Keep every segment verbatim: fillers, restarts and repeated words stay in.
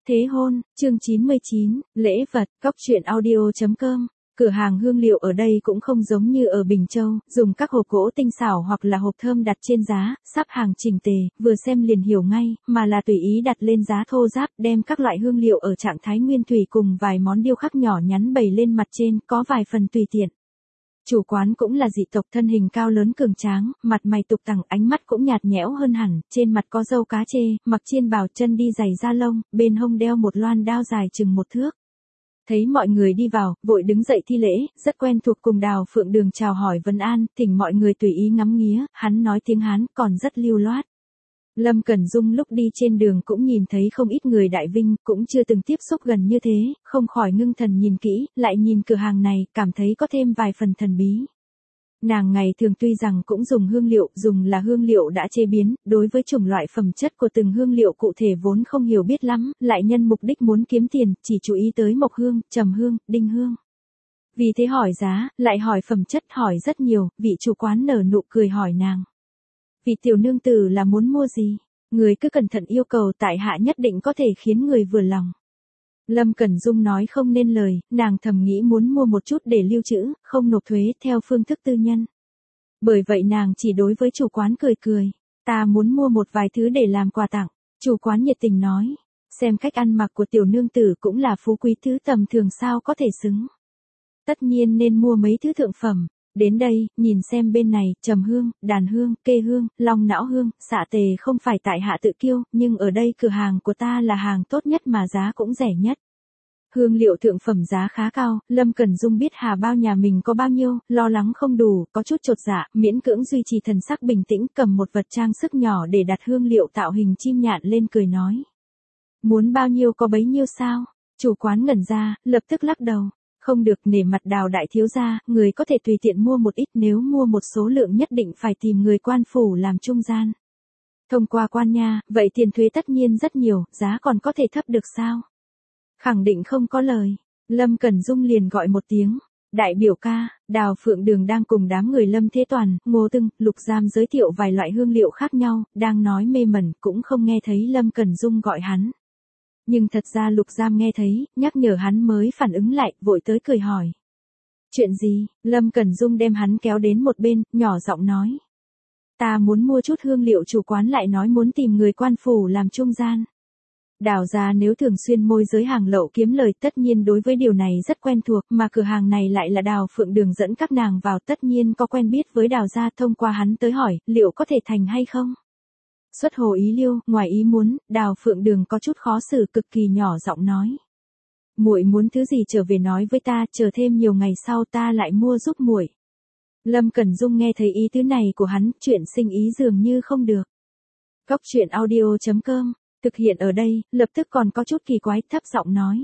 Thế hôn, chương chín mươi chín, lễ vật, cóc truyện audio chấm com. Cửa hàng hương liệu ở đây cũng không giống như ở Bình Châu, dùng các hộp gỗ tinh xảo hoặc là hộp thơm đặt trên giá, sắp hàng chỉnh tề, vừa xem liền hiểu ngay, mà là tùy ý đặt lên giá thô ráp, đem các loại hương liệu ở trạng thái nguyên thủy cùng vài món điêu khắc nhỏ nhắn bày lên mặt trên, có vài phần tùy tiện. Chủ quán cũng là dị tộc, thân hình cao lớn cường tráng, mặt mày tục tằng, ánh mắt cũng nhạt nhẽo hơn hẳn, trên mặt có râu cá chê, mặc chiên bào, chân đi giày da lông, bên hông đeo một loan đao dài chừng một thước. Thấy mọi người đi vào, vội đứng dậy thi lễ, rất quen thuộc cùng Đào Phượng Đường chào hỏi vấn an, thỉnh mọi người tùy ý ngắm nghía, hắn nói tiếng Hán còn rất lưu loát. Lâm Cẩn Dung lúc đi trên đường cũng nhìn thấy không ít người Đại Vinh, cũng chưa từng tiếp xúc gần như thế, không khỏi ngưng thần nhìn kỹ, lại nhìn cửa hàng này, cảm thấy có thêm vài phần thần bí. Nàng ngày thường tuy rằng cũng dùng hương liệu, dùng là hương liệu đã chế biến, đối với chủng loại phẩm chất của từng hương liệu cụ thể vốn không hiểu biết lắm, lại nhân mục đích muốn kiếm tiền, chỉ chú ý tới mộc hương, trầm hương, đinh hương. Vì thế hỏi giá, lại hỏi phẩm chất, hỏi rất nhiều, vị chủ quán nở nụ cười hỏi nàng. Vị tiểu nương tử là muốn mua gì? Người cứ cẩn thận yêu cầu, tại hạ nhất định có thể khiến người vừa lòng. Lâm Cẩn Dung nói không nên lời, nàng thầm nghĩ muốn mua một chút để lưu trữ, không nộp thuế theo phương thức tư nhân. Bởi vậy nàng chỉ đối với chủ quán cười cười, ta muốn mua một vài thứ để làm quà tặng. Chủ quán nhiệt tình nói, xem cách ăn mặc của tiểu nương tử cũng là phú quý thứ tầm thường sao có thể xứng. Tất nhiên nên mua mấy thứ thượng phẩm. Đến đây, nhìn xem bên này, trầm hương, đàn hương, kê hương, long não hương, xạ tề không phải tại hạ tự kiêu, nhưng ở đây cửa hàng của ta là hàng tốt nhất mà giá cũng rẻ nhất. Hương liệu thượng phẩm giá khá cao, Lâm Cẩn Dung biết hà bao nhà mình có bao nhiêu, lo lắng không đủ, có chút chột dạ, miễn cưỡng duy trì thần sắc bình tĩnh, cầm một vật trang sức nhỏ để đặt hương liệu tạo hình chim nhạn lên cười nói. Muốn bao nhiêu có bấy nhiêu sao? Chủ quán ngẩn ra, lập tức lắc đầu. Không được, nể mặt Đào đại thiếu gia, người có thể tùy tiện mua một ít, nếu mua một số lượng nhất định phải tìm người quan phủ làm trung gian. Thông qua quan nha, vậy tiền thuế tất nhiên rất nhiều, giá còn có thể thấp được sao? Khẳng định không có lời. Lâm Cẩn Dung liền gọi một tiếng. Đại biểu ca. Đào Phượng Đường đang cùng đám người Lâm Thế Toàn, Ngô Tưng, Lục Giam giới thiệu vài loại hương liệu khác nhau, đang nói mê mẩn, cũng không nghe thấy Lâm Cẩn Dung gọi hắn. Nhưng thật ra Lục Giam nghe thấy, nhắc nhở hắn mới phản ứng lại, vội tới cười hỏi. Chuyện gì? Lâm Cẩn Dung đem hắn kéo đến một bên, nhỏ giọng nói. Ta muốn mua chút hương liệu, chủ quán lại nói muốn tìm người quan phủ làm trung gian. Đào gia nếu thường xuyên môi giới hàng lậu kiếm lời, tất nhiên đối với điều này rất quen thuộc, mà cửa hàng này lại là Đào Phượng Đường dẫn các nàng vào, tất nhiên có quen biết với Đào gia, thông qua hắn tới hỏi, liệu có thể thành hay không? Xuất hồ ý liêu, ngoài ý muốn, Đào Phượng Đường có chút khó xử, cực kỳ nhỏ giọng nói. Muội muốn thứ gì trở về nói với ta, chờ thêm nhiều ngày sau ta lại mua giúp muội. Lâm Cẩn Dung nghe thấy ý tứ này của hắn, chuyện sinh ý dường như không được. Cóc truyện audio chấm com, thực hiện ở đây, lập tức còn có chút kỳ quái, thấp giọng nói.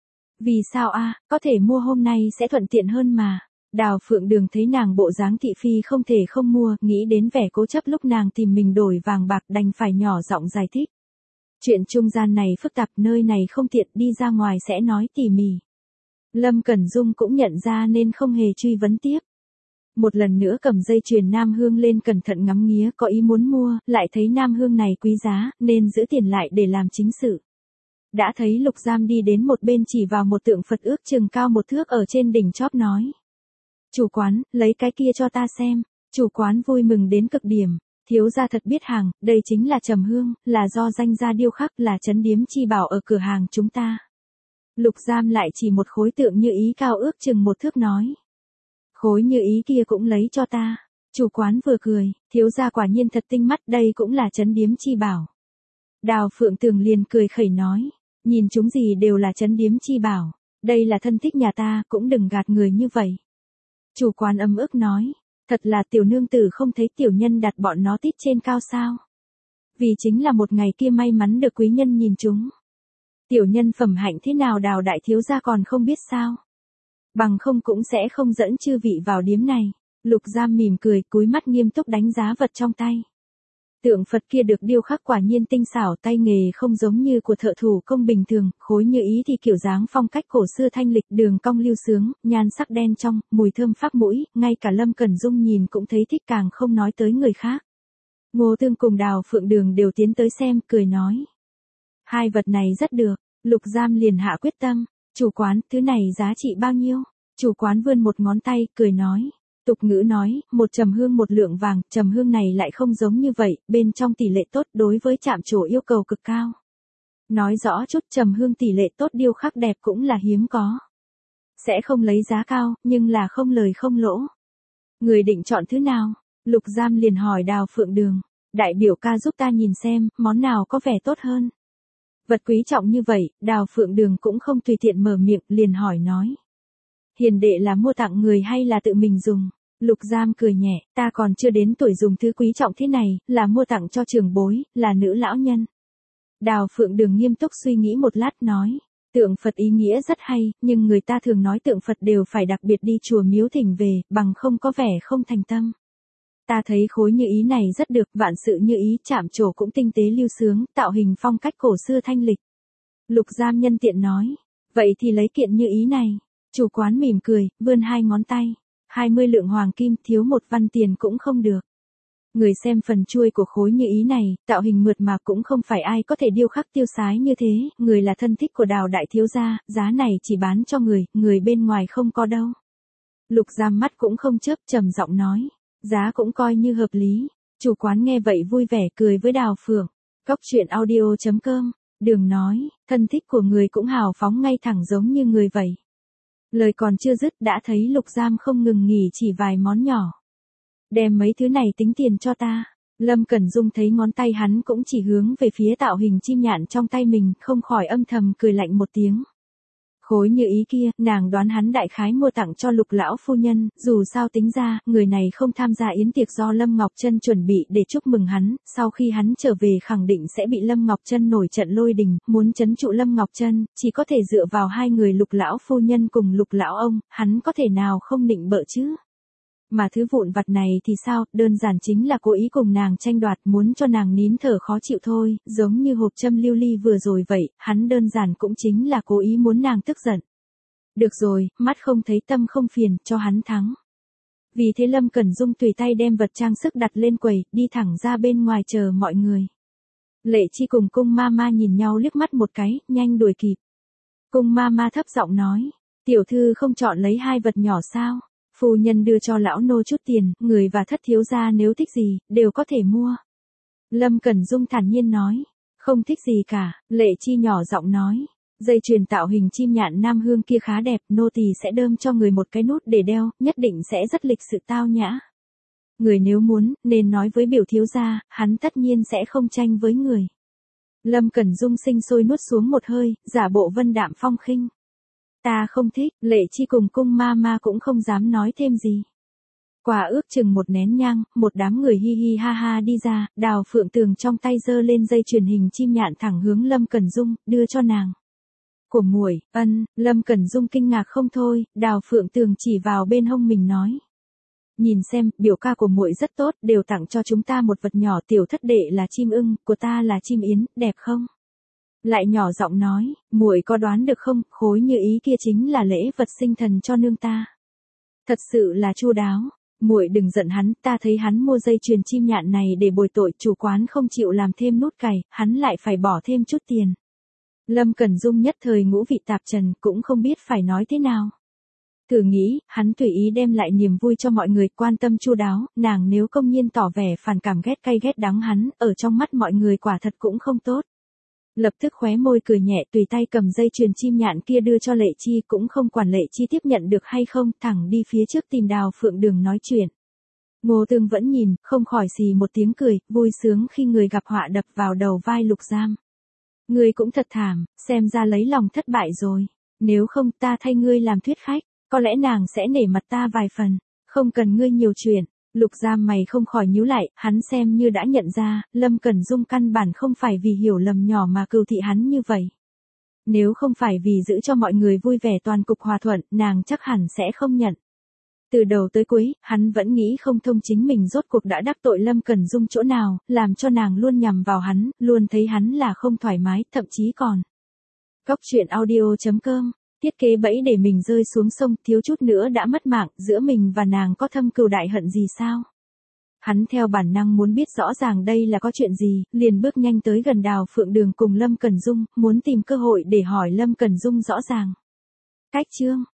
Vì sao a, có thể mua hôm nay sẽ thuận tiện hơn mà. Đào Phượng Đường thấy nàng bộ dáng thị phi không thể không mua, nghĩ đến vẻ cố chấp lúc nàng tìm mình đổi vàng bạc, đành phải nhỏ giọng giải thích. Chuyện trung gian này phức tạp, nơi này không tiện, đi ra ngoài sẽ nói tỉ mỉ. Lâm Cẩn Dung cũng nhận ra nên không hề truy vấn tiếp. Một lần nữa cầm dây chuyền nam hương lên cẩn thận ngắm nghía, có ý muốn mua, lại thấy nam hương này quý giá, nên giữ tiền lại để làm chính sự. Đã thấy Lục Giam đi đến một bên chỉ vào một tượng Phật ước chừng cao một thước ở trên đỉnh chóp nói. Chủ quán, lấy cái kia cho ta xem. Chủ quán vui mừng đến cực điểm. Thiếu gia thật biết hàng, đây chính là trầm hương, là do danh gia điêu khắc, là trấn điếm chi bảo ở cửa hàng chúng ta. Lục Giam lại chỉ một khối tượng như ý cao ước chừng một thước nói. Khối như ý kia cũng lấy cho ta. Chủ quán vừa cười, thiếu gia quả nhiên thật tinh mắt, đây cũng là trấn điếm chi bảo. Đào Phượng Tường liền cười khẩy nói. Nhìn chúng gì đều là trấn điếm chi bảo. Đây là thân thích nhà ta, cũng đừng gạt người như vậy. Chủ quán ấm ức nói, thật là tiểu nương tử không thấy tiểu nhân đặt bọn nó tít trên cao sao. Vì chính là một ngày kia may mắn được quý nhân nhìn chúng. Tiểu nhân phẩm hạnh thế nào Đào đại thiếu gia còn không biết sao. Bằng không cũng sẽ không dẫn chư vị vào điếm này. Lục Giam mỉm cười, cúi mắt nghiêm túc đánh giá vật trong tay. Tượng Phật kia được điêu khắc quả nhiên tinh xảo, tay nghề không giống như của thợ thủ công bình thường, khối như ý thì kiểu dáng phong cách cổ xưa thanh lịch, đường cong lưu sướng, nhan sắc đen trong, mùi thơm phác mũi, ngay cả Lâm Cẩn Dung nhìn cũng thấy thích, càng không nói tới người khác. Ngô Tương cùng Đào Phượng Đường đều tiến tới xem, cười nói. Hai vật này rất được, Lục Giam liền hạ quyết tâm, chủ quán, thứ này giá trị bao nhiêu? Chủ quán vươn một ngón tay, cười nói. Tục ngữ nói, một trầm hương một lượng vàng, trầm hương này lại không giống như vậy, bên trong tỷ lệ tốt đối với chạm trổ yêu cầu cực cao. Nói rõ chút trầm hương tỷ lệ tốt điêu khắc đẹp cũng là hiếm có. Sẽ không lấy giá cao, nhưng là không lời không lỗ. Người định chọn thứ nào? Lục Giam liền hỏi Đào Phượng Đường. Đại biểu ca giúp ta nhìn xem, món nào có vẻ tốt hơn. Vật quý trọng như vậy, Đào Phượng Đường cũng không tùy tiện mở miệng, liền hỏi nói. Hiền đệ là mua tặng người hay là tự mình dùng? Lục Giam cười nhẹ, ta còn chưa đến tuổi dùng thứ quý trọng thế này, là mua tặng cho trưởng bối, là nữ lão nhân. Đào Phượng Đường nghiêm túc suy nghĩ một lát nói. Tượng Phật ý nghĩa rất hay, nhưng người ta thường nói tượng Phật đều phải đặc biệt đi chùa miếu thỉnh về, bằng không có vẻ không thành tâm. Ta thấy khối như ý này rất được, vạn sự như ý, chạm trổ cũng tinh tế lưu sướng, tạo hình phong cách cổ xưa thanh lịch. Lục Giam nhân tiện nói, vậy thì lấy kiện như ý này. Chủ quán mỉm cười, vươn hai ngón tay. hai mươi lượng hoàng kim, thiếu một văn tiền cũng không được. Người xem phần chuôi của khối như ý này, tạo hình mượt mà cũng không phải ai có thể điêu khắc tiêu sái như thế, người là thân thích của Đào đại thiếu gia, giá này chỉ bán cho người, người bên ngoài không có đâu. Lục Giam mắt cũng không chớp, trầm giọng nói, giá cũng coi như hợp lý. Chủ quán nghe vậy vui vẻ cười với Đào Phượng. Cóc truyện audio chấm com, Đường nói, thân thích của người cũng hào phóng ngay thẳng giống như người vậy. Lời còn chưa dứt đã thấy Lục Giam không ngừng nghỉ chỉ vài món nhỏ. Đem mấy thứ này tính tiền cho ta. Lâm Cẩn Dung thấy ngón tay hắn cũng chỉ hướng về phía tạo hình chim nhạn trong tay mình, không khỏi âm thầm cười lạnh một tiếng. Khối như ý kia, nàng đoán hắn đại khái mua tặng cho Lục lão phu nhân, dù sao tính ra, người này không tham gia yến tiệc do Lâm Ngọc Trân chuẩn bị để chúc mừng hắn, sau khi hắn trở về khẳng định sẽ bị Lâm Ngọc Trân nổi trận lôi đình, muốn trấn trụ Lâm Ngọc Trân, chỉ có thể dựa vào hai người Lục lão phu nhân cùng Lục lão ông, hắn có thể nào không nịnh bợ chứ? Mà thứ vụn vặt này thì sao, đơn giản chính là cố ý cùng nàng tranh đoạt, muốn cho nàng nín thở khó chịu thôi, giống như hộp châm lưu ly vừa rồi vậy, hắn đơn giản cũng chính là cố ý muốn nàng tức giận. Được rồi, mắt không thấy tâm không phiền, cho hắn thắng. Vì thế Lâm Cẩn Dung tùy tay đem vật trang sức đặt lên quầy, đi thẳng ra bên ngoài chờ mọi người. Lệ Chi cùng cung ma ma nhìn nhau liếc mắt một cái, nhanh đuổi kịp. Cung ma ma thấp giọng nói, tiểu thư không chọn lấy hai vật nhỏ sao? Phu nhân đưa cho lão nô chút tiền, người và thất thiếu gia nếu thích gì, đều có thể mua. Lâm Cẩn Dung thản nhiên nói, không thích gì cả. Lệ Chi nhỏ giọng nói, dây chuyền tạo hình chim nhạn Nam Hương kia khá đẹp, nô tỳ sẽ đơm cho người một cái nút để đeo, nhất định sẽ rất lịch sự tao nhã. Người nếu muốn, nên nói với biểu thiếu gia, hắn tất nhiên sẽ không tranh với người. Lâm Cẩn Dung sinh sôi nuốt xuống một hơi, giả bộ vân đạm phong khinh. Ta không thích, Lệ Chi cùng cung ma ma cũng không dám nói thêm gì. Qua ước chừng một nén nhang, một đám người hi hi ha ha đi ra, Đào Phượng Tường trong tay giơ lên dây chuyền hình chim nhạn thẳng hướng Lâm Cẩn Dung, đưa cho nàng. Của muội, ân, Lâm Cẩn Dung kinh ngạc không thôi, Đào Phượng Tường chỉ vào bên hông mình nói. Nhìn xem, biểu ca của muội rất tốt, đều tặng cho chúng ta một vật nhỏ, tiểu thất đệ là chim ưng, của ta là chim yến, đẹp không? Lại nhỏ giọng nói, muội có đoán được không, khối như ý kia chính là lễ vật sinh thần cho nương ta. Thật sự là chu đáo, muội đừng giận hắn, ta thấy hắn mua dây chuyền chim nhạn này để bồi tội, chủ quán không chịu làm thêm nút cày, hắn lại phải bỏ thêm chút tiền. Lâm Cẩn Dung nhất thời ngũ vị tạp trần, cũng không biết phải nói thế nào. Thử nghĩ, hắn tùy ý đem lại niềm vui cho mọi người, quan tâm chu đáo, nàng nếu công nhiên tỏ vẻ phản cảm ghét cay ghét đắng hắn, ở trong mắt mọi người quả thật cũng không tốt. Lập tức khóe môi cười nhẹ, tùy tay cầm dây chuyền chim nhạn kia đưa cho Lệ Chi, cũng không quản Lệ Chi tiếp nhận được hay không, thẳng đi phía trước tìm Đào Phượng Đường nói chuyện. Ngô Tương vẫn nhìn, không khỏi xì một tiếng cười, vui sướng khi người gặp họa đập vào đầu vai Lục Giam. Ngươi cũng thật thảm, xem ra lấy lòng thất bại rồi. Nếu không ta thay ngươi làm thuyết khách, có lẽ nàng sẽ nể mặt ta vài phần. Không cần ngươi nhiều chuyện. Lục Giam mày không khỏi nhíu lại, hắn xem như đã nhận ra, Lâm Cẩn Dung căn bản không phải vì hiểu lầm nhỏ mà cừu thị hắn như vậy. Nếu không phải vì giữ cho mọi người vui vẻ toàn cục hòa thuận, nàng chắc hẳn sẽ không nhận. Từ đầu tới cuối, hắn vẫn nghĩ không thông chính mình rốt cuộc đã đắc tội Lâm Cẩn Dung chỗ nào, làm cho nàng luôn nhằm vào hắn, luôn thấy hắn là không thoải mái, thậm chí còn. Cóc truyện audio chấm com, thiết kế bẫy để mình rơi xuống sông, thiếu chút nữa đã mất mạng, giữa mình và nàng có thâm cừu đại hận gì sao? Hắn theo bản năng muốn biết rõ ràng đây là có chuyện gì, liền bước nhanh tới gần Đào Phượng Đường cùng Lâm Cẩn Dung, muốn tìm cơ hội để hỏi Lâm Cẩn Dung rõ ràng. Cách chương